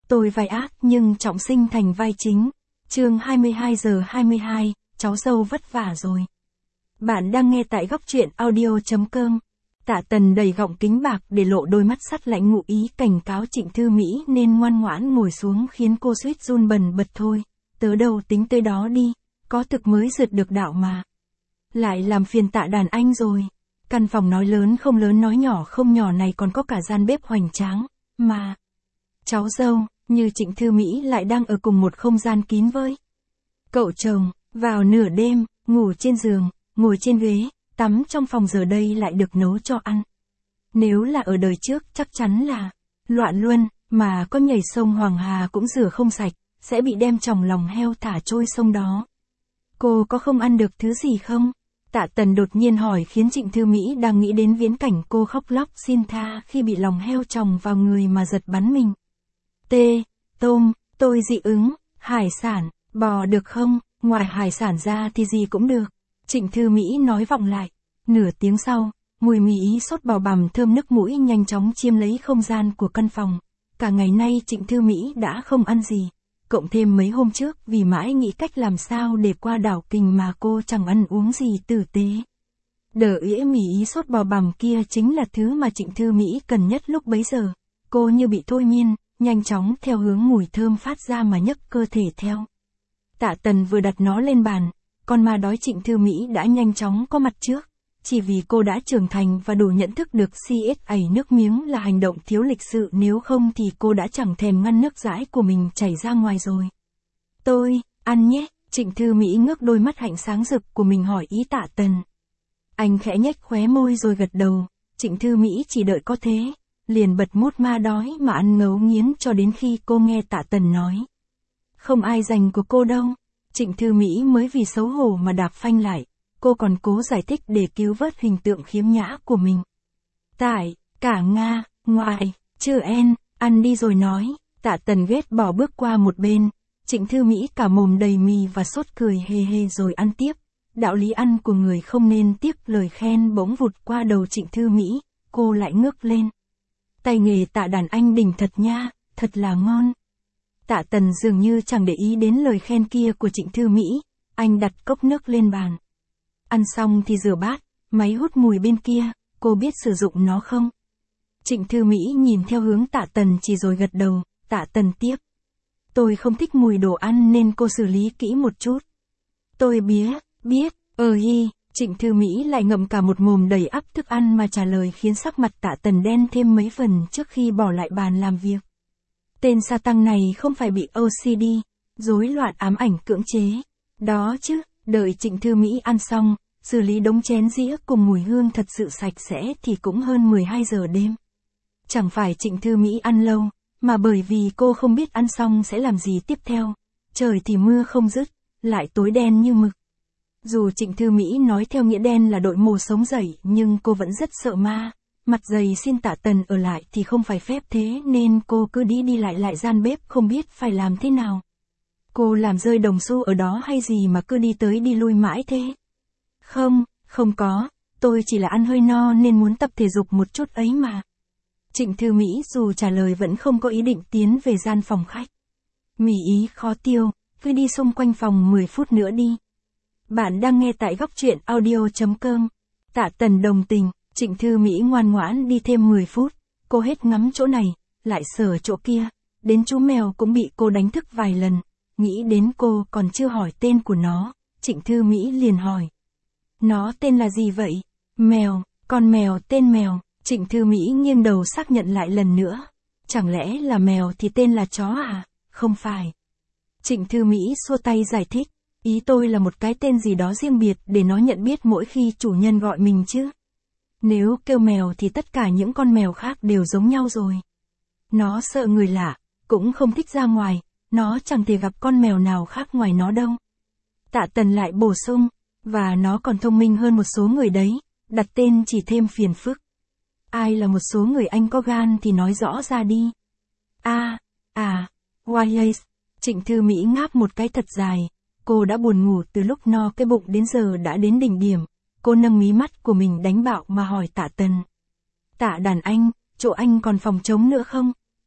Tôi vai ác nhưng trọng sinh thành vai chính. Chương 22:22, cháu dâu vất vả rồi. Bạn đang nghe tại góc truyện audio.com. Tạ Tần đầy gọng kính bạc để lộ đôi mắt sắt lạnh ngụ ý cảnh cáo Trịnh Thư Mỹ nên ngoan ngoãn ngồi xuống khiến cô suýt run bần bật thôi. Tớ đâu tính tới đó đi, có thực mới rượt được đạo mà. Lại làm phiền Tạ đàn anh rồi. Căn phòng nói lớn không lớn nói nhỏ không nhỏ này còn có cả gian bếp hoành tráng, mà cháu dâu, như Trịnh Thư Mỹ lại đang ở cùng một không gian kín với cậu chồng, vào nửa đêm, ngủ trên giường, ngồi trên ghế, tắm trong phòng giờ đây lại được nấu cho ăn. Nếu là ở đời trước chắc chắn là loạn luân, mà có nhảy sông Hoàng Hà cũng rửa không sạch, sẽ bị đem chồng lòng heo thả trôi sông đó. Cô có không ăn được thứ gì không? Tạ Tần đột nhiên hỏi khiến Trịnh Thư Mỹ đang nghĩ đến viễn cảnh cô khóc lóc xin tha khi bị lòng heo chồng vào người mà giật bắn mình. Tôm, tôi dị ứng, hải sản, bò được không? Ngoài hải sản ra thì gì cũng được. Trịnh Thư Mỹ nói vọng lại. Nửa tiếng sau, mùi mì ý sốt bò bằm thơm nức mũi nhanh chóng chiếm lấy không gian của căn phòng. Cả ngày nay Trịnh Thư Mỹ đã không ăn gì. Cộng thêm mấy hôm trước vì mãi nghĩ cách làm sao để qua đảo kình mà cô chẳng ăn uống gì tử tế. Đờ ỉa mì ý sốt bò bằm kia chính là thứ mà Trịnh Thư Mỹ cần nhất lúc bấy giờ. Cô như bị thôi miên, nhanh chóng theo hướng mùi thơm phát ra mà nhấc cơ thể theo. Tạ Tần vừa đặt nó lên bàn, con ma đói Trịnh Thư Mỹ đã nhanh chóng có mặt trước. Chỉ vì cô đã trưởng thành và đủ nhận thức được CSA nước miếng là hành động thiếu lịch sự, nếu không thì cô đã chẳng thèm ngăn nước dãi của mình chảy ra ngoài rồi. Tôi, ăn nhé, Trịnh Thư Mỹ ngước đôi mắt hạnh sáng rực của mình hỏi ý Tạ Tần. Anh khẽ nhếch khóe môi rồi gật đầu, Trịnh Thư Mỹ chỉ đợi có thế, liền bật mút ma đói mà ăn ngấu nghiến cho đến khi cô nghe Tạ Tần nói. Không ai giành của cô đâu, Trịnh Thư Mỹ mới vì xấu hổ mà đạp phanh lại. Cô còn cố giải thích để cứu vớt hình tượng khiếm nhã của mình. Tại, cả Nga, ngoài, chữ en, ăn đi rồi nói, Tạ Tần ghét bỏ bước qua một bên, Trịnh Thư Mỹ cả mồm đầy mì và sốt cười hề hề rồi ăn tiếp. Đạo lý ăn của người không nên tiếc lời khen bỗng vụt qua đầu Trịnh Thư Mỹ, cô lại ngước lên. Tay nghề Tạ đàn anh đỉnh thật nha, thật là ngon. Tạ Tần dường như chẳng để ý đến lời khen kia của Trịnh Thư Mỹ, anh đặt cốc nước lên bàn. Ăn xong thì rửa bát, máy hút mùi bên kia, cô biết sử dụng nó không? Trịnh Thư Mỹ nhìn theo hướng Tạ Tần chỉ rồi gật đầu, Tạ Tần tiếp. Tôi không thích mùi đồ ăn nên cô xử lý kỹ một chút. Tôi biết, Trịnh Thư Mỹ lại ngậm cả một mồm đầy ắp thức ăn mà trả lời khiến sắc mặt Tạ Tần đen thêm mấy phần trước khi bỏ lại bàn làm việc. Tên sa tăng này không phải bị OCD, rối loạn ám ảnh cưỡng chế. Đó chứ. Đợi Trịnh Thư Mỹ ăn xong, xử lý đống chén dĩa cùng mùi hương thật sự sạch sẽ thì cũng hơn 12 giờ đêm. Chẳng phải Trịnh Thư Mỹ ăn lâu, mà bởi vì cô không biết ăn xong sẽ làm gì tiếp theo. Trời thì mưa không dứt, lại tối đen như mực. Dù Trịnh Thư Mỹ nói theo nghĩa đen là đội mồ sống dậy nhưng cô vẫn rất sợ ma. Mặt dày xin Tạ Tần ở lại thì không phải phép thế nên cô cứ đi lại gian bếp không biết phải làm thế nào. Cô làm rơi đồng xu ở đó hay gì mà cứ đi tới đi lui mãi thế? Không có, tôi chỉ là ăn hơi no nên muốn tập thể dục một chút ấy mà. Trịnh Thư Mỹ dù trả lời vẫn không có ý định tiến về gian phòng khách. Mỉ ý khó tiêu, cứ đi xung quanh phòng 10 phút nữa đi. Bạn đang nghe tại góc truyện audio.com. Tạ Tần đồng tình, Trịnh Thư Mỹ ngoan ngoãn đi thêm 10 phút. Cô hết ngắm chỗ này, lại sờ chỗ kia. Đến chú mèo cũng bị cô đánh thức vài lần. Nghĩ đến cô còn chưa hỏi tên của nó, Trịnh Thư Mỹ liền hỏi. Nó tên là gì vậy? Mèo, con mèo tên mèo, Trịnh Thư Mỹ nghiêng đầu xác nhận lại lần nữa. Chẳng lẽ là mèo thì tên là chó à? Không phải. Trịnh Thư Mỹ xua tay giải thích, ý tôi là một cái tên gì đó riêng biệt để nó nhận biết mỗi khi chủ nhân gọi mình chứ. Nếu kêu mèo thì tất cả những con mèo khác đều giống nhau rồi. Nó sợ người lạ, cũng không thích ra ngoài. Nó chẳng thể gặp con mèo nào khác ngoài nó đâu. Tạ Tần lại bổ sung, và nó còn thông minh hơn một số người đấy, đặt tên chỉ thêm phiền phức. Ai là một số người anh có gan thì nói rõ ra đi. Why? Trịnh Thư Mỹ ngáp một cái thật dài, cô đã buồn ngủ từ lúc no cái bụng đến giờ đã đến đỉnh điểm. Cô nâng mí mắt của mình đánh bạo mà hỏi Tạ Tần. Tạ đàn anh, chỗ anh còn phòng trống nữa không?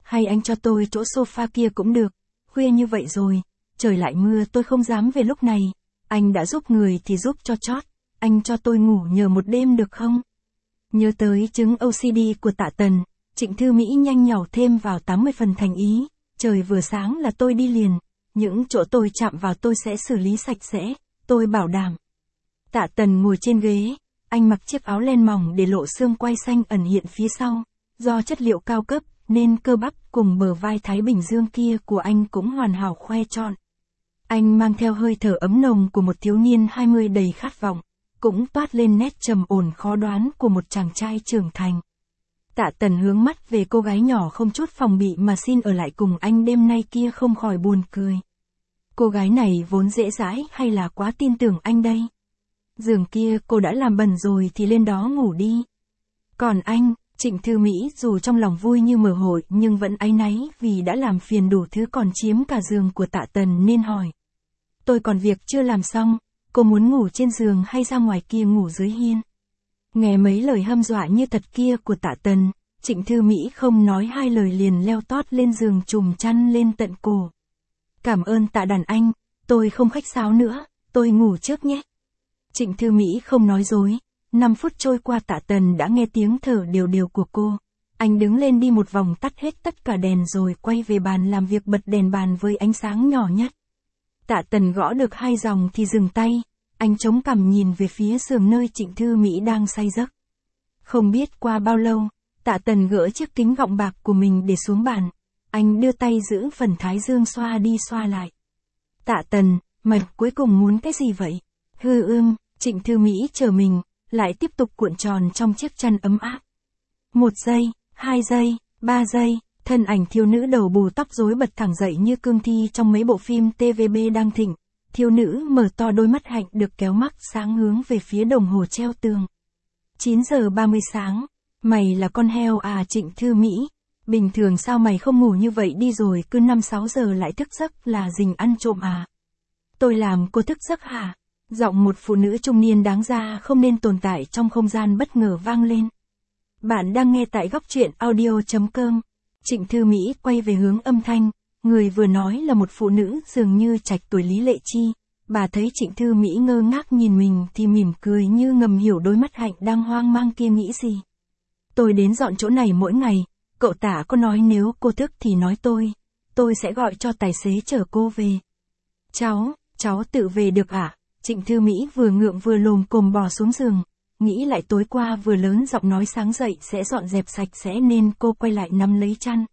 hay anh cho tôi chỗ sofa kia cũng được, khuya như vậy rồi, trời lại mưa tôi không dám về lúc này, anh đã giúp người thì giúp cho chót, anh cho tôi ngủ nhờ một đêm được không? Nhớ tới chứng OCD của Tạ Tần, Trịnh Thư Mỹ nhanh nhảu thêm vào 80 phần thành ý, trời vừa sáng là tôi đi liền, những chỗ tôi chạm vào tôi sẽ xử lý sạch sẽ, tôi bảo đảm. Tạ Tần ngồi trên ghế, anh mặc chiếc áo len mỏng để lộ xương quai xanh ẩn hiện phía sau, do chất liệu cao cấp, nên cơ bắp cùng bờ vai Thái Bình Dương kia của anh cũng hoàn hảo khoe trọn. Anh mang theo hơi thở ấm nồng của một thiếu niên 20 đầy khát vọng, cũng toát lên nét trầm ổn khó đoán của một chàng trai trưởng thành. Tạ Tần hướng mắt về cô gái nhỏ không chút phòng bị mà xin ở lại cùng anh đêm nay kia không khỏi buồn cười. Cô gái này vốn dễ dãi hay là quá tin tưởng anh đây? Giường kia cô đã làm bẩn rồi thì lên đó ngủ đi. Còn anh, Trịnh Thư Mỹ dù trong lòng vui như mở hội nhưng vẫn áy náy vì đã làm phiền đủ thứ còn chiếm cả giường của Tạ Tần nên hỏi. Tôi còn việc chưa làm xong, cô muốn ngủ trên giường hay ra ngoài kia ngủ dưới hiên? Nghe mấy lời hăm dọa như thật kia của Tạ Tần, Trịnh Thư Mỹ không nói hai lời liền leo tót lên giường trùm chăn lên tận cổ. Cảm ơn Tạ đàn anh, tôi không khách sáo nữa, tôi ngủ trước nhé. Trịnh Thư Mỹ không nói dối, 5 phút trôi qua Tạ Tần đã nghe tiếng thở đều đều của cô. Anh đứng lên đi một vòng tắt hết tất cả đèn rồi quay về bàn làm việc bật đèn bàn với ánh sáng nhỏ nhất. Tạ Tần gõ được 2 dòng thì dừng tay, anh chống cằm nhìn về phía giường nơi Trịnh Thư Mỹ đang say giấc. Không biết qua bao lâu, Tạ Tần gỡ chiếc kính gọng bạc của mình để xuống bàn, anh đưa tay giữ phần thái dương xoa đi xoa lại. Tạ Tần, mày cuối cùng muốn cái gì vậy? Trịnh Thư Mỹ chờ mình, lại tiếp tục cuộn tròn trong chiếc chăn ấm áp. 1 giây, 2 giây, 3 giây, thân ảnh thiếu nữ đầu bù tóc rối bật thẳng dậy như cương thi trong mấy bộ phim TVB đang thịnh. Thiếu nữ mở to đôi mắt hạnh được kéo mắt sáng hướng về phía đồng hồ treo tường. 9 giờ 30 sáng, mày là con heo à Trịnh Thư Mỹ, bình thường sao mày không ngủ như vậy đi rồi cứ 5-6 giờ lại thức giấc là rình ăn trộm à? Tôi làm cô thức giấc hả? Giọng một phụ nữ trung niên đáng ra không nên tồn tại trong không gian bất ngờ vang lên. Bạn đang nghe tại góc truyện audio.com. Trịnh Thư Mỹ quay về hướng âm thanh, người vừa nói là một phụ nữ dường như trạch tuổi Lý Lệ Chi. Bà thấy Trịnh Thư Mỹ ngơ ngác nhìn mình thì mỉm cười như ngầm hiểu đôi mắt hạnh đang hoang mang kia nghĩ gì. Tôi đến dọn chỗ này mỗi ngày, cậu Tả có nói nếu cô thức thì nói tôi sẽ gọi cho tài xế chở cô về. Cháu tự về được à? Trịnh Thư Mỹ vừa ngượng vừa lồm cồm bò xuống giường, nghĩ lại tối qua vừa lớn giọng nói sáng dậy sẽ dọn dẹp sạch sẽ nên cô quay lại nắm lấy chăn.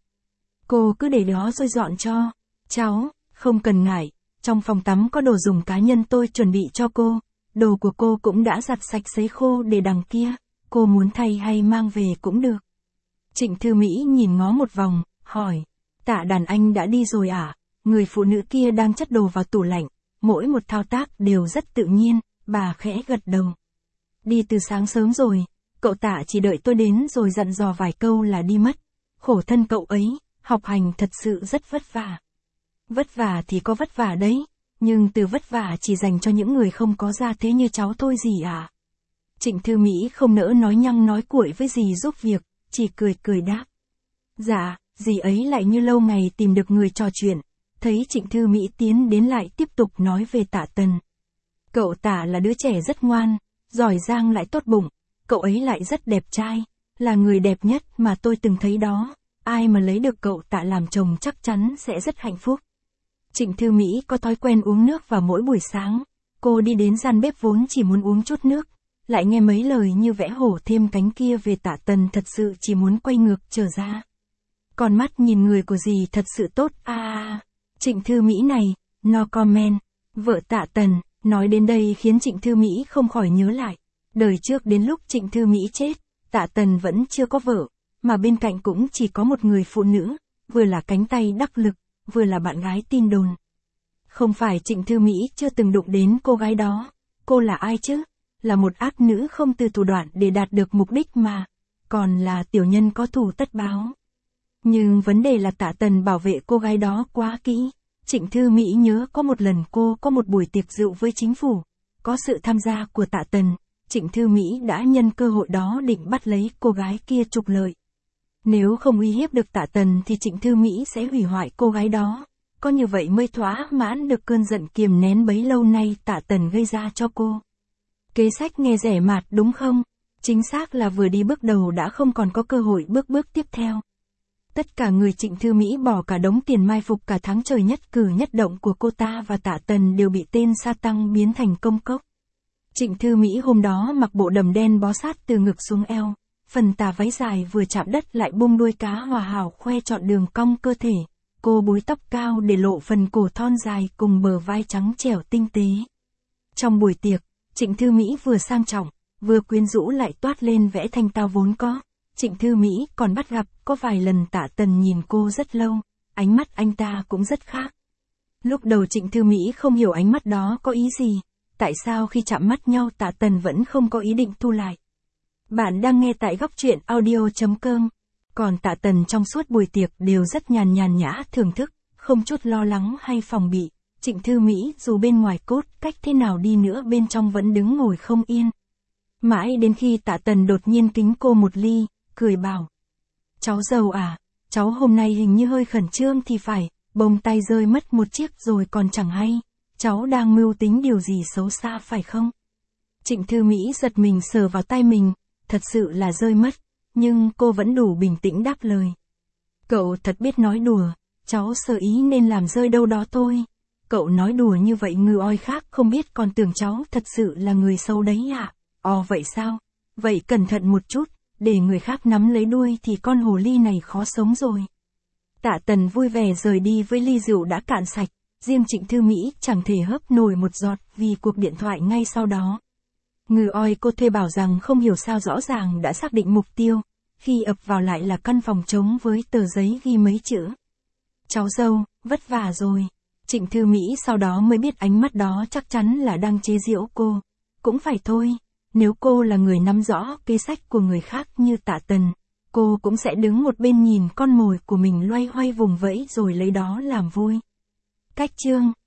Cô cứ để đó rồi dọn cho. Cháu, không cần ngại, trong phòng tắm có đồ dùng cá nhân tôi chuẩn bị cho cô, đồ của cô cũng đã giặt sạch sấy khô để đằng kia, cô muốn thay hay mang về cũng được. Trịnh Thư Mỹ nhìn ngó một vòng, hỏi, Tạ đàn anh đã đi rồi à? Người phụ nữ kia đang chất đồ vào tủ lạnh. Mỗi một thao tác đều rất tự nhiên, bà khẽ gật đầu. Đi từ sáng sớm rồi, cậu Tạ chỉ đợi tôi đến rồi dặn dò vài câu là đi mất. Khổ thân cậu ấy, học hành thật sự rất vất vả. Vất vả thì có vất vả đấy, nhưng từ vất vả chỉ dành cho những người không có gia thế như cháu thôi gì à? Trịnh Thư Mỹ không nỡ nói nhăng nói cuội với dì giúp việc, chỉ cười đáp. Dạ, dì ấy lại như lâu ngày tìm được người trò chuyện. Thấy Trịnh Thư Mỹ tiến đến lại tiếp tục nói về Tạ Tần. Cậu Tạ là đứa trẻ rất ngoan, giỏi giang lại tốt bụng, cậu ấy lại rất đẹp trai, là người đẹp nhất mà tôi từng thấy đó, ai mà lấy được cậu Tạ làm chồng chắc chắn sẽ rất hạnh phúc. Trịnh Thư Mỹ có thói quen uống nước vào mỗi buổi sáng, cô đi đến gian bếp vốn chỉ muốn uống chút nước, lại nghe mấy lời như vẽ hổ thêm cánh kia về Tạ Tần thật sự chỉ muốn quay ngược trở ra. Con mắt nhìn người của dì thật sự tốt à. Trịnh Thư Mỹ này, no comment, vợ Tạ Tần, nói đến đây khiến Trịnh Thư Mỹ không khỏi nhớ lại. Đời trước đến lúc Trịnh Thư Mỹ chết, Tạ Tần vẫn chưa có vợ, mà bên cạnh cũng chỉ có một người phụ nữ, vừa là cánh tay đắc lực, vừa là bạn gái tin đồn. Không phải Trịnh Thư Mỹ chưa từng đụng đến cô gái đó, cô là ai chứ? Là một ác nữ không từ thủ đoạn để đạt được mục đích mà, còn là tiểu nhân có thù tất báo. Nhưng vấn đề là Tạ Tần bảo vệ cô gái đó quá kỹ. Trịnh Thư Mỹ nhớ có một lần cô có một buổi tiệc rượu với chính phủ, có sự tham gia của Tạ Tần, Trịnh Thư Mỹ đã nhân cơ hội đó định bắt lấy cô gái kia trục lợi. Nếu không uy hiếp được Tạ Tần thì Trịnh Thư Mỹ sẽ hủy hoại cô gái đó. Có như vậy mới thỏa mãn được cơn giận kiềm nén bấy lâu nay Tạ Tần gây ra cho cô. Kế sách nghe rẻ mạt đúng không? Chính xác là vừa đi bước đầu đã không còn có cơ hội bước tiếp theo. Tất cả người Trịnh Thư Mỹ bỏ cả đống tiền mai phục cả tháng trời nhất cử nhất động của cô ta và Tạ Tần đều bị tên sa tăng biến thành công cốc. Trịnh Thư Mỹ hôm đó mặc bộ đầm đen bó sát từ ngực xuống eo, phần tà váy dài vừa chạm đất lại bung đuôi cá hòa hảo khoe trọn đường cong cơ thể. Cô búi tóc cao để lộ phần cổ thon dài cùng bờ vai trắng trẻo tinh tế. Trong buổi tiệc, Trịnh Thư Mỹ vừa sang trọng, vừa quyến rũ lại toát lên vẻ thanh tao vốn có. Trịnh Thư Mỹ còn bắt gặp có vài lần Tạ Tần nhìn cô rất lâu, ánh mắt anh ta cũng rất khác. Lúc đầu Trịnh Thư Mỹ không hiểu ánh mắt đó có ý gì, tại sao khi chạm mắt nhau Tạ Tần vẫn không có ý định thu lại. Bạn đang nghe tại góc truyện audio.com. Còn Tạ Tần trong suốt buổi tiệc đều rất nhàn nhã thưởng thức, không chút lo lắng hay phòng bị. Trịnh Thư Mỹ dù bên ngoài cốt cách thế nào đi nữa bên trong vẫn đứng ngồi không yên. Mãi đến khi Tạ Tần đột nhiên kính cô một ly, cười bảo. Cháu giàu à, cháu hôm nay hình như hơi khẩn trương thì phải, bông tay rơi mất một chiếc rồi còn chẳng hay. Cháu đang mưu tính điều gì xấu xa phải không? Trịnh Thư Mỹ giật mình sờ vào tay mình, thật sự là rơi mất, nhưng cô vẫn đủ bình tĩnh đáp lời. Cậu thật biết nói đùa, cháu sơ ý nên làm rơi đâu đó thôi. Cậu nói đùa như vậy ngư oi khác không biết còn tưởng cháu thật sự là người xấu đấy ạ. Vậy sao? Vậy cẩn thận một chút, để người khác nắm lấy đuôi thì con hồ ly này khó sống rồi. Tạ Tần vui vẻ rời đi với ly rượu đã cạn sạch, riêng Trịnh Thư Mỹ chẳng thể hớp nổi một giọt vì cuộc điện thoại ngay sau đó. Ngư oi cô thuê bảo rằng không hiểu sao rõ ràng đã xác định mục tiêu, khi ập vào lại là căn phòng trống với tờ giấy ghi mấy chữ. Cháu dâu, vất vả rồi. Trịnh Thư Mỹ sau đó mới biết ánh mắt đó chắc chắn là đang chế giễu cô. Cũng phải thôi, nếu cô là người nắm rõ kế sách của người khác như Tạ Tần, cô cũng sẽ đứng một bên nhìn con mồi của mình loay hoay vùng vẫy rồi lấy đó làm vui. Cách chương